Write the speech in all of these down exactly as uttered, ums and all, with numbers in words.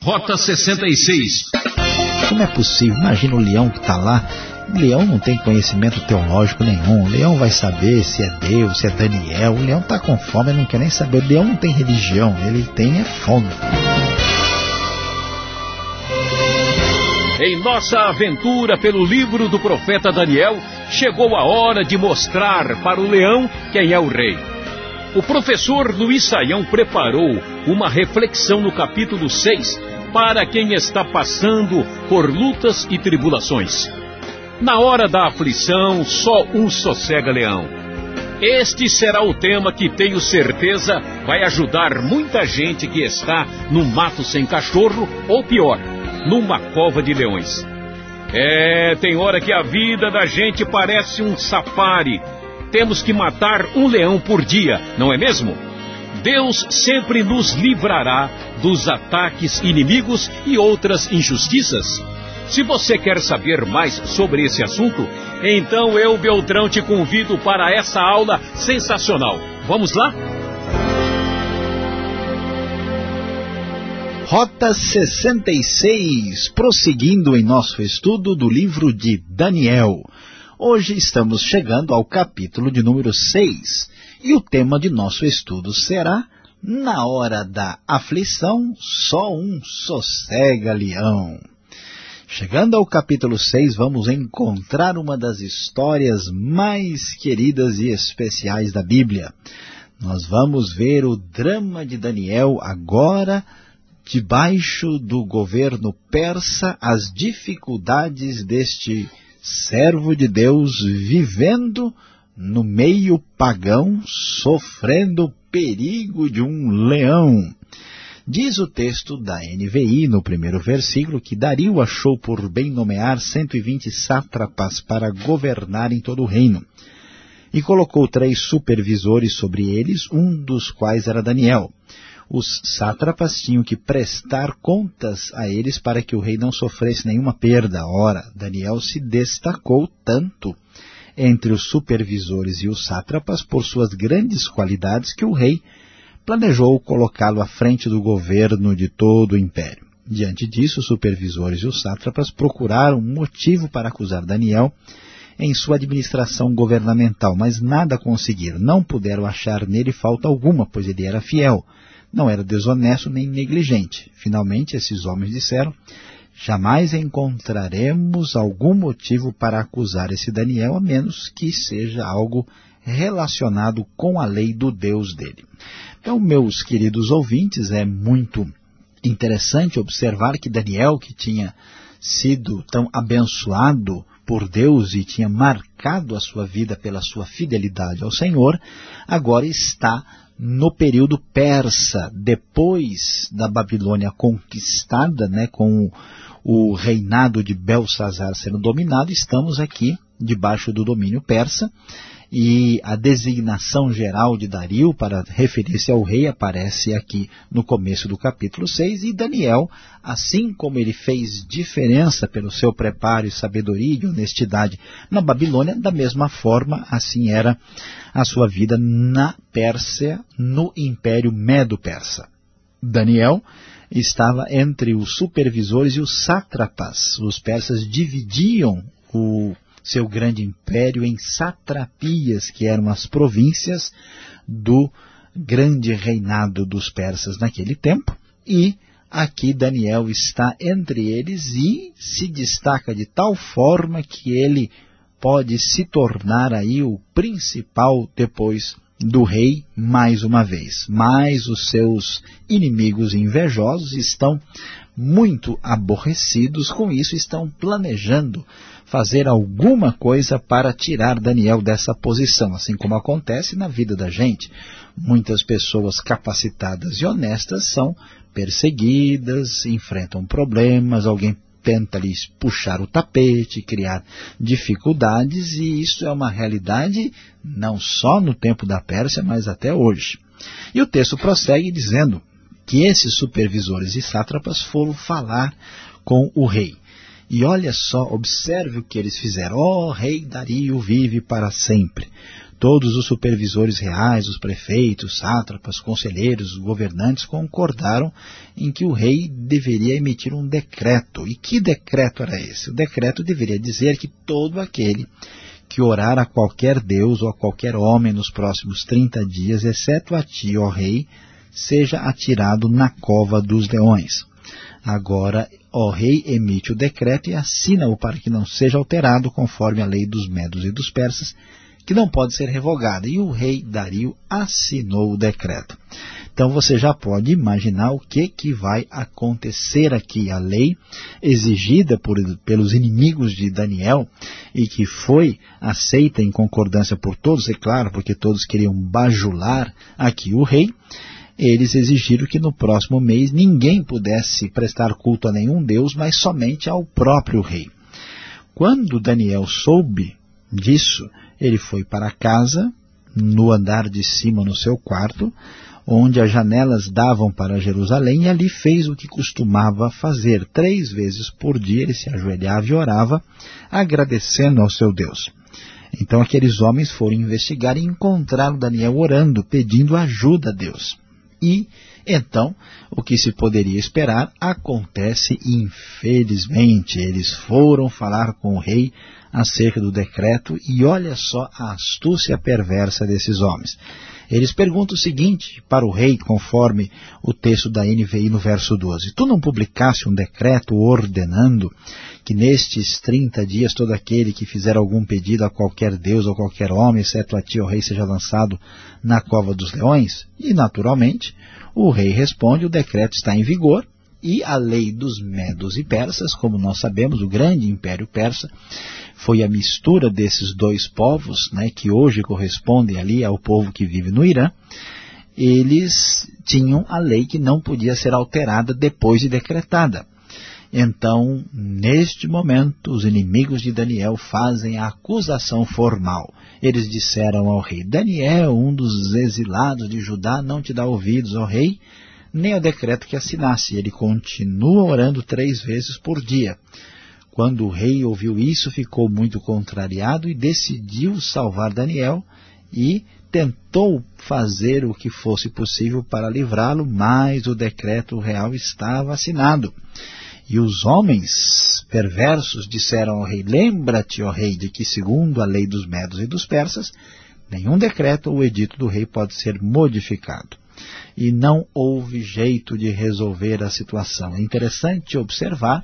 Rota sessenta e seis. Como é possível? Imagina o leão que está lá. O leão não tem conhecimento teológico nenhum. O leão vai saber se é Deus, se é Daniel. O leão está com fome, ele não quer nem saber. O leão não tem religião, ele tem é fome. Em nossa aventura pelo livro do profeta Daniel, chegou a hora de mostrar para o leão quem é o rei. O professor Luiz Saião preparou uma reflexão no capítulo seis para quem está passando por lutas e tribulações. Na hora da aflição, só um sossega leão. Este será o tema que tenho certeza vai ajudar muita gente que está no mato sem cachorro ou pior, numa cova de leões. É, tem hora que a vida da gente parece um safari. Temos que matar um leão por dia, não é mesmo? Deus sempre nos livrará dos ataques inimigos e outras injustiças. Se você quer saber mais sobre esse assunto, então eu, Beltrão, te convido para essa aula sensacional. Vamos lá? Rota sessenta e seis, prosseguindo em nosso estudo do livro de Daniel. Hoje estamos chegando ao capítulo de número seis, e o tema de nosso estudo será: na hora da aflição, só um sossega leão. Chegando ao capítulo seis, vamos encontrar uma das histórias mais queridas e especiais da Bíblia. Nós vamos ver o drama de Daniel agora, debaixo do governo persa, as dificuldades deste servo de Deus vivendo no meio pagão, sofrendo o perigo de um leão. Diz o texto da N V I, no primeiro versículo, que Dario achou por bem nomear cento e vinte sátrapas para governar em todo o reino, e colocou três supervisores sobre eles, um dos quais era Daniel. Os sátrapas tinham que prestar contas a eles para que o rei não sofresse nenhuma perda. Ora, Daniel se destacou tanto entre os supervisores e os sátrapas por suas grandes qualidades que o rei planejou colocá-lo à frente do governo de todo o império. Diante disso, os supervisores e os sátrapas procuraram um motivo para acusar Daniel em sua administração governamental, mas nada conseguiram. Não puderam achar nele falta alguma, pois ele era fiel. Não era desonesto nem negligente. Finalmente, esses homens disseram: jamais encontraremos algum motivo para acusar esse Daniel, a menos que seja algo relacionado com a lei do Deus dele. Então, meus queridos ouvintes, é muito interessante observar que Daniel, que tinha sido tão abençoado por Deus e tinha marcado a sua vida pela sua fidelidade ao Senhor, agora está no período persa, depois da Babilônia conquistada, né, com o reinado de Belsazar sendo dominado. Estamos aqui debaixo do domínio persa, e a designação geral de Dario para referir-se ao rei aparece aqui no começo do capítulo seis, e Daniel, assim como ele fez diferença pelo seu preparo e sabedoria e honestidade na Babilônia, da mesma forma, assim era a sua vida na Pérsia, no Império Medo-Persa. Daniel estava entre os supervisores e os sátrapas. Os persas dividiam o seu grande império em satrapias, que eram as províncias do grande reinado dos persas naquele tempo, e aqui Daniel está entre eles e se destaca de tal forma que ele pode se tornar aí o principal depois do rei mais uma vez. Mas os seus inimigos invejosos estão muito aborrecidos com isso, estão planejando fazer alguma coisa para tirar Daniel dessa posição, assim como acontece na vida da gente. Muitas pessoas capacitadas e honestas são perseguidas, enfrentam problemas, alguém tenta lhes puxar o tapete, criar dificuldades, e isso é uma realidade não só no tempo da Pérsia, mas até hoje. E o texto prossegue dizendo que esses supervisores e sátrapas foram falar com o rei. E olha só, observe o que eles fizeram. Ó, rei Dario vive para sempre. todos os supervisores reais, os prefeitos, sátrapas, conselheiros, governantes concordaram em que o rei deveria emitir um decreto. E que decreto era esse? O decreto deveria dizer que todo aquele que orar a qualquer deus ou a qualquer homem nos próximos trinta dias, exceto a ti, ó rei, seja atirado na cova dos leões. Agora, o rei emite o decreto e assina-o para que não seja alterado conforme a lei dos medos e dos persas, que não pode ser revogada. E o rei Dario assinou o decreto. Então você já pode imaginar o que, que vai acontecer aqui. A lei exigida por, pelos inimigos de Daniel e que foi aceita em concordância por todos, é claro, porque todos queriam bajular aqui o rei. Eles exigiram que no próximo mês ninguém pudesse prestar culto a nenhum deus, mas somente ao próprio rei. Quando Daniel soube disso, ele foi para casa, no andar de cima, no seu quarto, onde as janelas davam para Jerusalém, e ali fez o que costumava fazer. Três vezes por dia ele se ajoelhava e orava, agradecendo ao seu Deus. Então aqueles homens foram investigar e encontraram Daniel orando, pedindo ajuda a Deus. E, então, o que se poderia esperar acontece infelizmente. Eles foram falar com o rei acerca do decreto e olha só a astúcia perversa desses homens. Eles perguntam o seguinte para o rei, conforme o texto da N V I no verso doze. Tu não publicaste um decreto ordenando que nestes trinta dias todo aquele que fizer algum pedido a qualquer deus ou qualquer homem, exceto a ti, ó rei, seja lançado na cova dos leões? E, naturalmente, o rei responde, o decreto está em vigor, e a lei dos medos e persas, como nós sabemos, o grande império persa, foi a mistura desses dois povos, né, que hoje correspondem ali ao povo que vive no Irã. Eles tinham a lei que não podia ser alterada depois de decretada. Então, neste momento, os inimigos de Daniel fazem a acusação formal. Eles disseram ao rei, Daniel, um dos exilados de Judá, não te dá ouvidos, ó rei, nem ao decreto que assinasse. Ele continua orando três vezes por dia. Quando o rei ouviu isso, ficou muito contrariado e decidiu salvar Daniel e tentou fazer o que fosse possível para livrá-lo, mas o decreto real estava assinado. E os homens perversos disseram ao rei, lembra-te, ó rei, de que segundo a lei dos medos e dos persas, nenhum decreto ou edito do rei pode ser modificado. E não houve jeito de resolver a situação. É interessante observar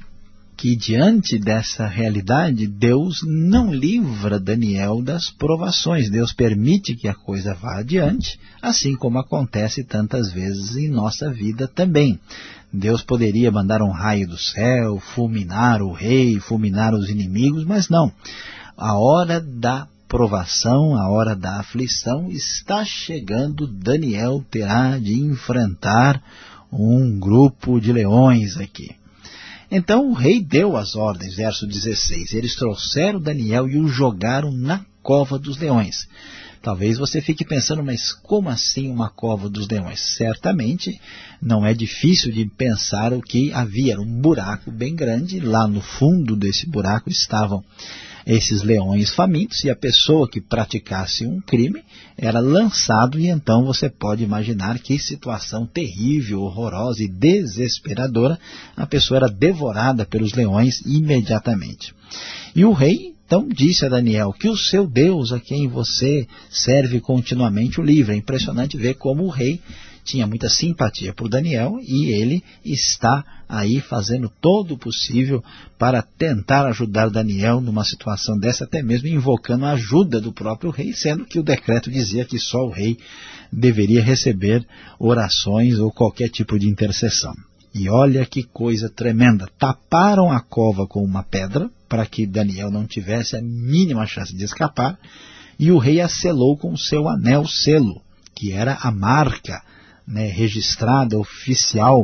que diante dessa realidade, Deus não livra Daniel das provações. Deus permite que a coisa vá adiante, assim como acontece tantas vezes em nossa vida também. Deus poderia mandar um raio do céu, fulminar o rei, fulminar os inimigos, mas não. A hora da provação, a hora da aflição está chegando. Daniel terá de enfrentar um grupo de leões aqui. Então o rei deu as ordens, verso dezesseis, eles trouxeram Daniel e o jogaram na cova dos leões. Talvez você fique pensando, mas como assim uma cova dos leões? Certamente não é difícil de pensar o que havia. Era um buraco bem grande, lá no fundo desse buraco estavam esses leões famintos, e a pessoa que praticasse um crime era lançado, e então você pode imaginar que situação terrível, horrorosa e desesperadora, a pessoa era devorada pelos leões imediatamente. E o rei então disse a Daniel, que o seu Deus, a quem você serve continuamente, o livre. É impressionante ver como o rei tinha muita simpatia por Daniel e ele está aí fazendo todo o possível para tentar ajudar Daniel numa situação dessa, até mesmo invocando a ajuda do próprio rei, sendo que o decreto dizia que só o rei deveria receber orações ou qualquer tipo de intercessão. E olha que coisa tremenda, taparam a cova com uma pedra para que Daniel não tivesse a mínima chance de escapar, e o rei a selou com o seu anel selo, que era a marca, né, registrada, oficial,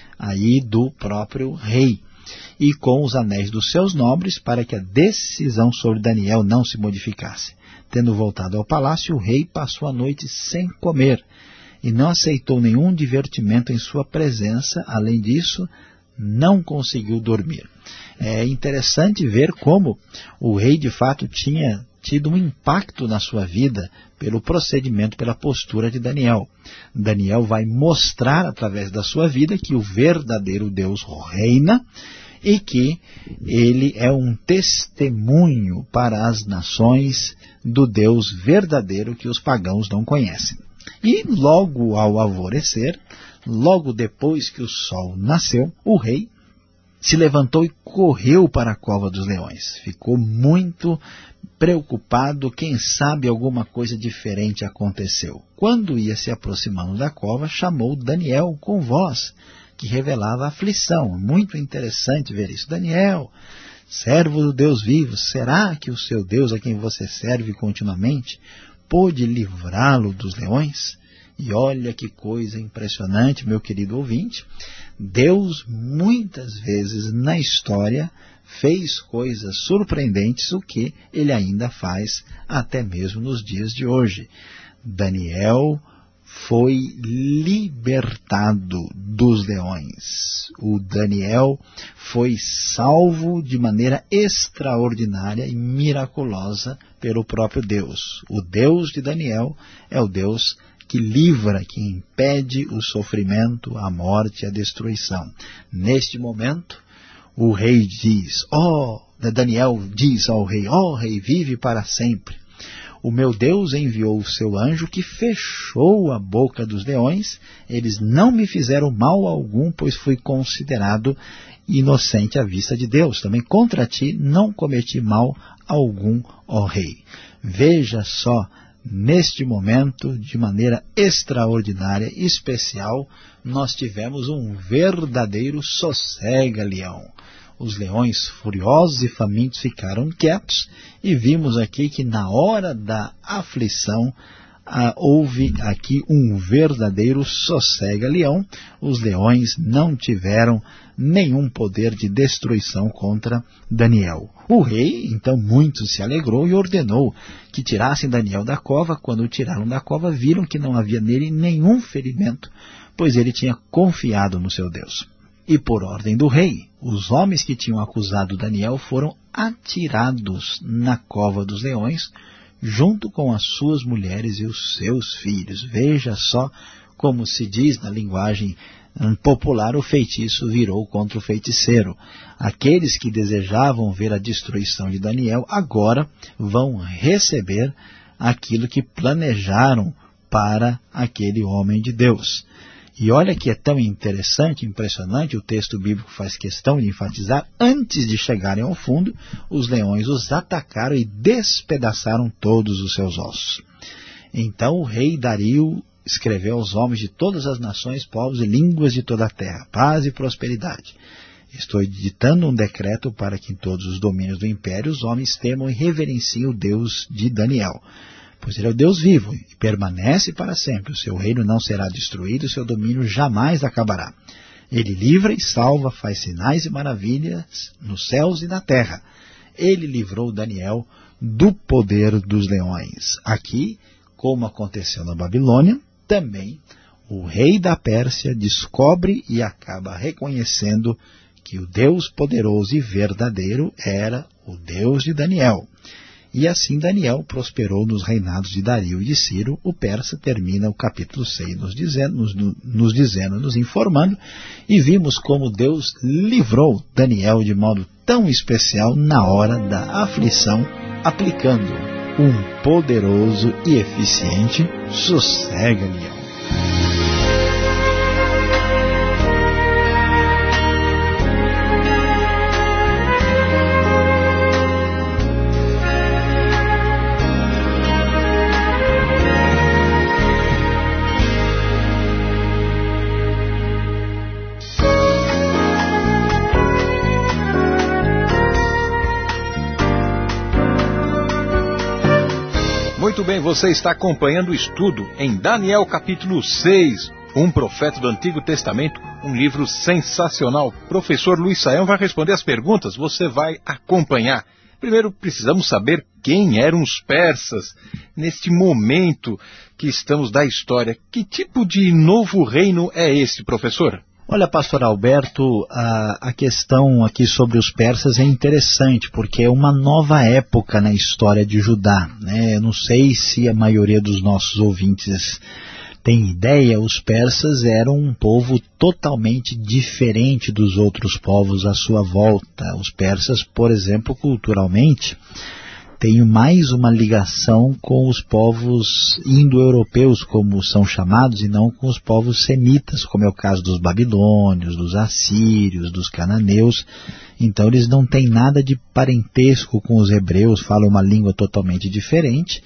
aí do próprio rei, e com os anéis dos seus nobres, para que a decisão sobre Daniel não se modificasse. Tendo voltado ao palácio, o rei passou a noite sem comer, e não aceitou nenhum divertimento em sua presença. Além disso, não conseguiu dormir. É interessante ver como o rei de fato tinha tido um impacto na sua vida pelo procedimento, pela postura de Daniel. Daniel vai mostrar através da sua vida que o verdadeiro Deus reina e que ele é um testemunho para as nações do Deus verdadeiro que os pagãos não conhecem. E logo ao alvorecer, logo depois que o sol nasceu, o rei se levantou e correu para a cova dos leões. Ficou muito preocupado, quem sabe alguma coisa diferente aconteceu. Quando ia se aproximando da cova, chamou Daniel com voz que revelava aflição. Muito interessante ver isso. Daniel, servo do Deus vivo, será que o seu Deus, a quem você serve continuamente, pôde livrá-lo dos leões? E olha que coisa impressionante, meu querido ouvinte. Deus, muitas vezes na história, fez coisas surpreendentes, o que ele ainda faz até mesmo nos dias de hoje. Daniel foi libertado dos leões. O Daniel foi salvo de maneira extraordinária e miraculosa pelo próprio Deus. O Deus de Daniel é o Deus que livra, que impede o sofrimento, a morte e a destruição. Neste momento, o rei diz, ó, oh, Daniel diz ao rei, ó oh, rei, vive para sempre. O meu Deus enviou o seu anjo que fechou a boca dos leões, eles não me fizeram mal algum, pois fui considerado inocente à vista de Deus. Também contra ti não cometi mal algum, ó rei. Veja só, neste momento, de maneira extraordinária, especial, nós tivemos um verdadeiro sossega-leão. Os leões furiosos e famintos ficaram quietos e vimos aqui que na hora da aflição ah, houve aqui um verdadeiro sossega-leão. Os leões não tiveram nenhum poder de destruição contra Daniel. O rei, então, muito se alegrou e ordenou que tirassem Daniel da cova. Quando o tiraram da cova, viram que não havia nele nenhum ferimento, pois ele tinha confiado no seu Deus. E por ordem do rei, os homens que tinham acusado Daniel foram atirados na cova dos leões, junto com as suas mulheres e os seus filhos. Veja só como se diz na linguagem popular, o feitiço virou contra o feiticeiro. Aqueles que desejavam ver a destruição de Daniel agora vão receber aquilo que planejaram para aquele homem de Deus. E olha que é tão interessante, impressionante, o texto bíblico faz questão de enfatizar, antes de chegarem ao fundo, os leões os atacaram e despedaçaram todos os seus ossos. Então o rei Dario escreveu aos homens de todas as nações, povos e línguas de toda a terra, paz e prosperidade. Estou editando um decreto para que em todos os domínios do império os homens temam e reverenciem o Deus de Daniel. Pois ele é o Deus vivo e permanece para sempre. O seu reino não será destruído, o seu domínio jamais acabará. Ele livra e salva, faz sinais e maravilhas nos céus e na terra. Ele livrou Daniel do poder dos leões. Aqui, como aconteceu na Babilônia, também o rei da Pérsia descobre e acaba reconhecendo que o Deus poderoso e verdadeiro era o Deus de Daniel. E assim Daniel prosperou nos reinados de Dario e de Ciro. O persa termina o capítulo seis nos dizendo, nos, nos dizendo, nos informando, e vimos como Deus livrou Daniel de modo tão especial na hora da aflição, aplicando um poderoso e eficiente sossega-leão. Muito bem, você está acompanhando o estudo em Daniel capítulo seis, um profeta do Antigo Testamento, um livro sensacional. Professor Luiz Saião vai responder as perguntas, você vai acompanhar. Primeiro precisamos saber quem eram os persas neste momento que estamos da história. Que tipo de novo reino é esse, professor? Olha, pastor Alberto, a, a questão aqui sobre os persas é interessante, porque é uma nova época na história de Judá, né? Eu não sei se a maioria dos nossos ouvintes tem ideia, os persas eram um povo totalmente diferente dos outros povos à sua volta. Os persas, por exemplo, culturalmente, têm mais uma ligação com os povos indo-europeus, como são chamados, e não com os povos semitas, como é o caso dos babilônios, dos assírios, dos cananeus. Então eles não têm nada de parentesco com os hebreus, falam uma língua totalmente diferente.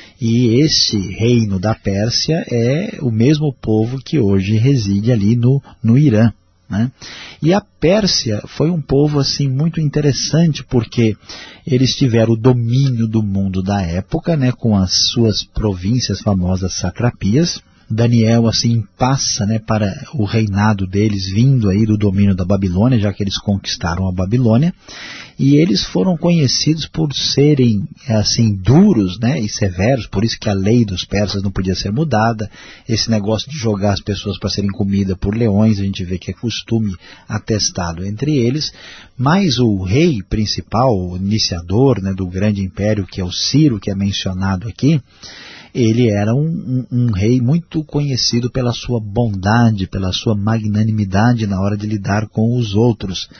E esse reino da Pérsia é o mesmo povo que hoje reside ali no, no Irã, né? E a Pérsia foi um povo assim muito interessante, porque eles tiveram o domínio do mundo da época, né, com as suas províncias famosas satrapias. Daniel assim passa, né, para o reinado deles vindo aí do domínio da Babilônia, já que eles conquistaram a Babilônia, e eles foram conhecidos por serem assim duros, né, e severos, por isso que a lei dos persas não podia ser mudada. Esse negócio de jogar as pessoas para serem comida por leões, a gente vê que é costume atestado entre eles. Mas o rei principal, o iniciador, né, do grande império, que é o Ciro, que é mencionado aqui, ele era um, um, um rei muito conhecido pela sua bondade, pela sua magnanimidade na hora de lidar com os outros.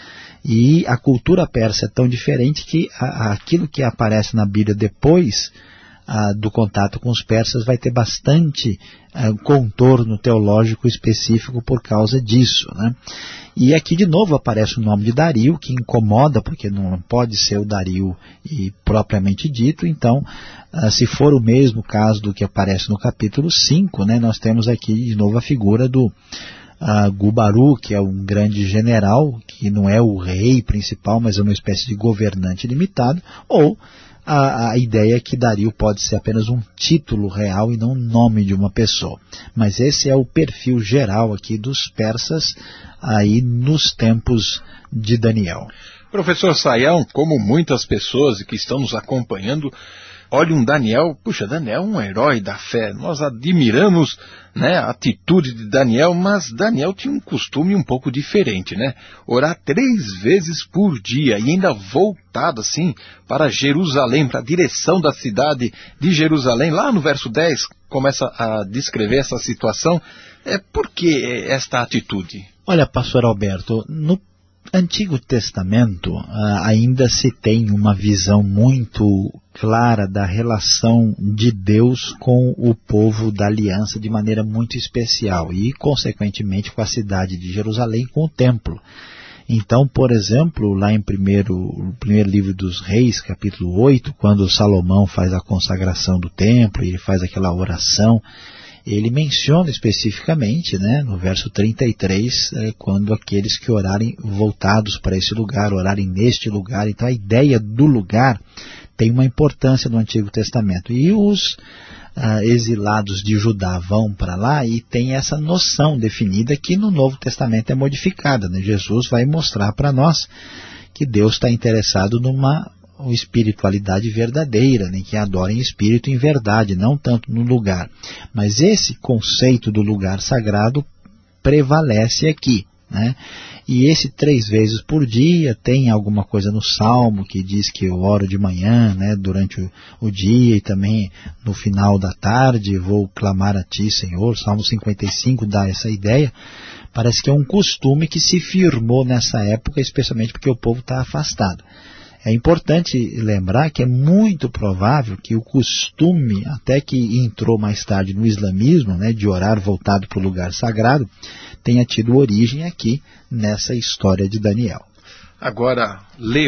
E a cultura persa é tão diferente que a, aquilo que aparece na Bíblia depois a, do contato com os persas vai ter bastante a, contorno teológico específico por causa disso, né? E aqui de novo aparece o nome de Dario, que incomoda, porque não pode ser o Dario e propriamente dito. Então, uh, se for o mesmo caso do que aparece no capítulo cinco, né, nós temos aqui de novo a figura do uh, Gubaru, que é um grande general, que não é o rei principal, mas é uma espécie de governante limitado, ou A, a ideia é que Dario pode ser apenas um título real e não o nome de uma pessoa. Mas esse é o perfil geral aqui dos persas aí nos tempos de Daniel. Professor Sayão, como muitas pessoas que estão nos acompanhando, olham Daniel, puxa, Daniel é um herói da fé, nós admiramos, né, a atitude de Daniel, mas Daniel tinha um costume um pouco diferente, né? Orar três vezes por dia e ainda voltado assim para Jerusalém, para a direção da cidade de Jerusalém. Lá no verso dez começa a descrever essa situação. É, por que esta atitude? Olha, pastor Alberto, no Antigo Testamento uh, ainda se tem uma visão muito clara da relação de Deus com o povo da aliança de maneira muito especial e, consequentemente, com a cidade de Jerusalém, com o templo. Então, por exemplo, lá em primeiro, o primeiro livro dos Reis, capítulo oito, quando Salomão faz a consagração do templo e ele faz aquela oração, ele menciona especificamente, né, no verso trinta e três, é, quando aqueles que orarem voltados para esse lugar, orarem neste lugar. Então a ideia do lugar tem uma importância no Antigo Testamento. E os ah, exilados de Judá vão para lá e tem essa noção definida que no Novo Testamento é modificada, né? Jesus vai mostrar para nós que Deus está interessado numa uma espiritualidade verdadeira, né, que adora em espírito e em verdade, não tanto no lugar. Mas esse conceito do lugar sagrado prevalece aqui, né? E esse três vezes por dia, tem alguma coisa no Salmo que diz que eu oro de manhã, né, durante o, o dia, e também no final da tarde vou clamar a Ti, Senhor. Salmo cinquenta e cinco dá essa ideia. Parece que é um costume que se firmou nessa época, especialmente porque o povo está afastado. É importante lembrar que é muito provável que o costume, até que entrou mais tarde no islamismo, né, de orar voltado para o lugar sagrado, tenha tido origem aqui nessa história de Daniel. Agora,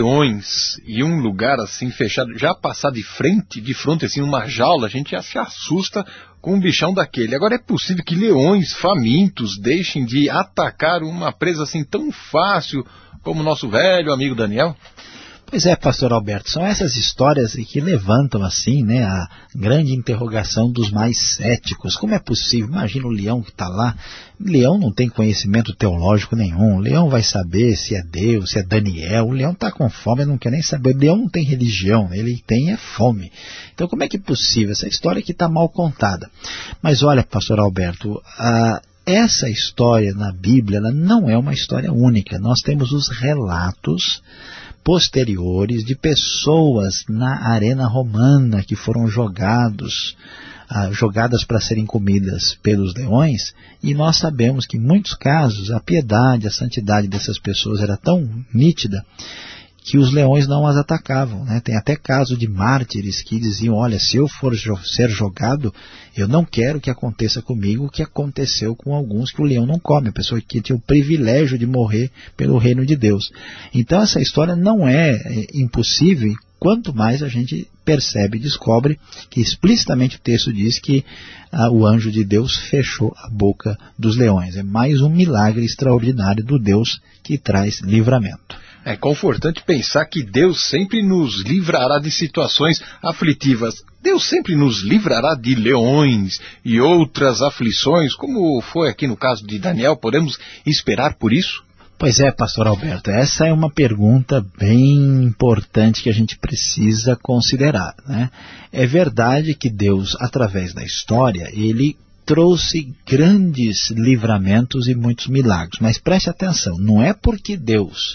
leões e um lugar assim fechado, já passar de frente, de frente assim, uma jaula, a gente já se assusta com um bichão daquele. Agora, é possível que leões famintos deixem de atacar uma presa assim tão fácil como o nosso velho amigo Daniel? Pois é, pastor Alberto, são essas histórias que levantam assim, né, a grande interrogação dos mais céticos. Como é possível? Imagina o leão que está lá. O leão não tem conhecimento teológico nenhum. O leão vai saber se é Deus, se é Daniel. O leão está com fome, não quer nem saber. O leão não tem religião, ele tem é fome. Então como é que é possível? Essa história que está mal contada. Mas olha, pastor Alberto, a... essa história na Bíblia, ela não é uma história única. Nós temos os relatos posteriores de pessoas na arena romana que foram jogados, ah, jogadas para serem comidas pelos leões, e nós sabemos que em muitos casos a piedade, a santidade dessas pessoas era tão nítida que os leões não as atacavam, né? Tem até caso de mártires que diziam, olha, se eu for jo- ser jogado, eu não quero que aconteça comigo o que aconteceu com alguns que o leão não come, a pessoa que tinha o privilégio de morrer pelo reino de Deus. Então essa história não é, é impossível, quanto mais a gente percebe e descobre que explicitamente o texto diz que ah, o anjo de Deus fechou a boca dos leões. É mais um milagre extraordinário do Deus que traz livramento. É confortante pensar que Deus sempre nos livrará de situações aflitivas. Deus sempre nos livrará de leões e outras aflições, como foi aqui no caso de Daniel. Podemos esperar por isso? Pois é, pastor Alberto, essa é uma pergunta bem importante que a gente precisa considerar, né? É verdade que Deus, através da história, ele trouxe grandes livramentos e muitos milagres, mas preste atenção, não é porque Deus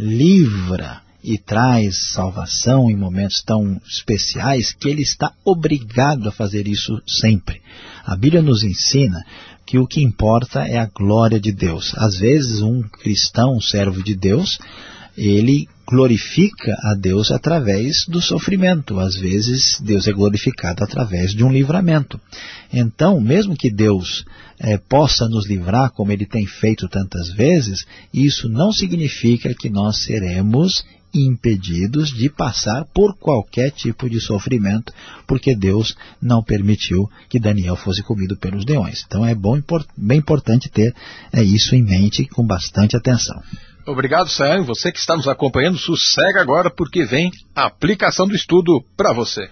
livra e traz salvação em momentos tão especiais que ele está obrigado a fazer isso sempre. A Bíblia nos ensina que o que importa é a glória de Deus. Às vezes um cristão, um servo de Deus, ele glorifica a Deus através do sofrimento. Às vezes Deus é glorificado através de um livramento. Então, mesmo que Deus eh, possa nos livrar, como Ele tem feito tantas vezes, isso não significa que nós seremos impedidos de passar por qualquer tipo de sofrimento, porque Deus não permitiu que Daniel fosse comido pelos leões. Então é bom, bem importante ter é, isso em mente com bastante atenção. Obrigado, Sayão. Você que está nos acompanhando, sossega agora, porque vem a aplicação do estudo para você.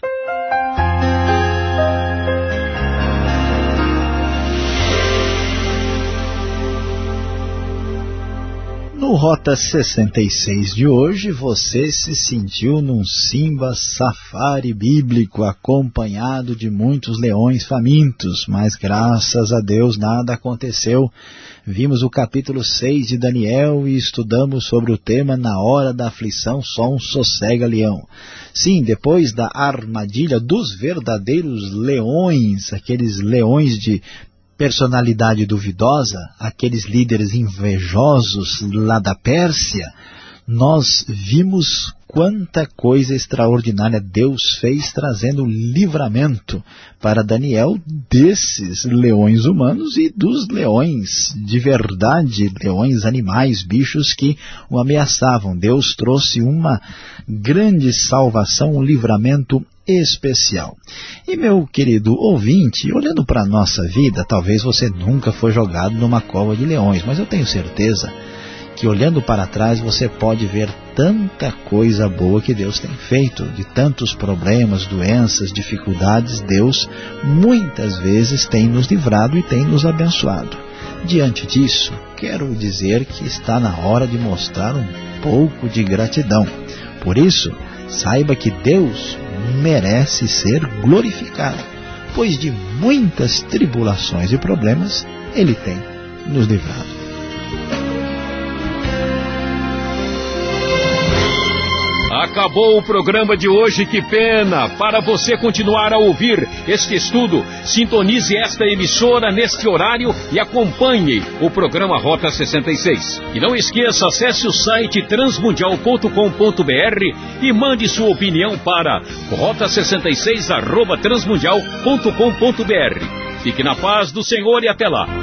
No Rota sessenta e seis de hoje, você se sentiu num Simba Safari bíblico, acompanhado de muitos leões famintos, mas graças a Deus nada aconteceu. Vimos o capítulo seis de Daniel e estudamos sobre o tema na hora da aflição, só um sossega leão. Sim, depois da armadilha dos verdadeiros leões, aqueles leões de personalidade duvidosa, aqueles líderes invejosos lá da Pérsia, nós vimos quanta coisa extraordinária Deus fez trazendo livramento para Daniel desses leões humanos e dos leões de verdade, leões animais, bichos que o ameaçavam. Deus trouxe uma grande salvação, um livramento especial. E meu querido ouvinte, olhando para a nossa vida, talvez você nunca foi jogado numa cova de leões, mas eu tenho certeza que olhando para trás você pode ver tanta coisa boa que Deus tem feito, de tantos problemas, doenças, dificuldades. Deus muitas vezes tem nos livrado e tem nos abençoado. Diante disso, quero dizer que está na hora de mostrar um pouco de gratidão. Por isso, saiba que Deus merece ser glorificado, pois de muitas tribulações e problemas Ele tem nos livrado. Acabou o programa de hoje, que pena! Para você continuar a ouvir este estudo, sintonize esta emissora neste horário e acompanhe o programa Rota sessenta e seis. E não esqueça, acesse o site transmundial ponto com ponto br e mande sua opinião para rota sessenta e seis arroba transmundial ponto com ponto br. Fique na paz do Senhor e até lá!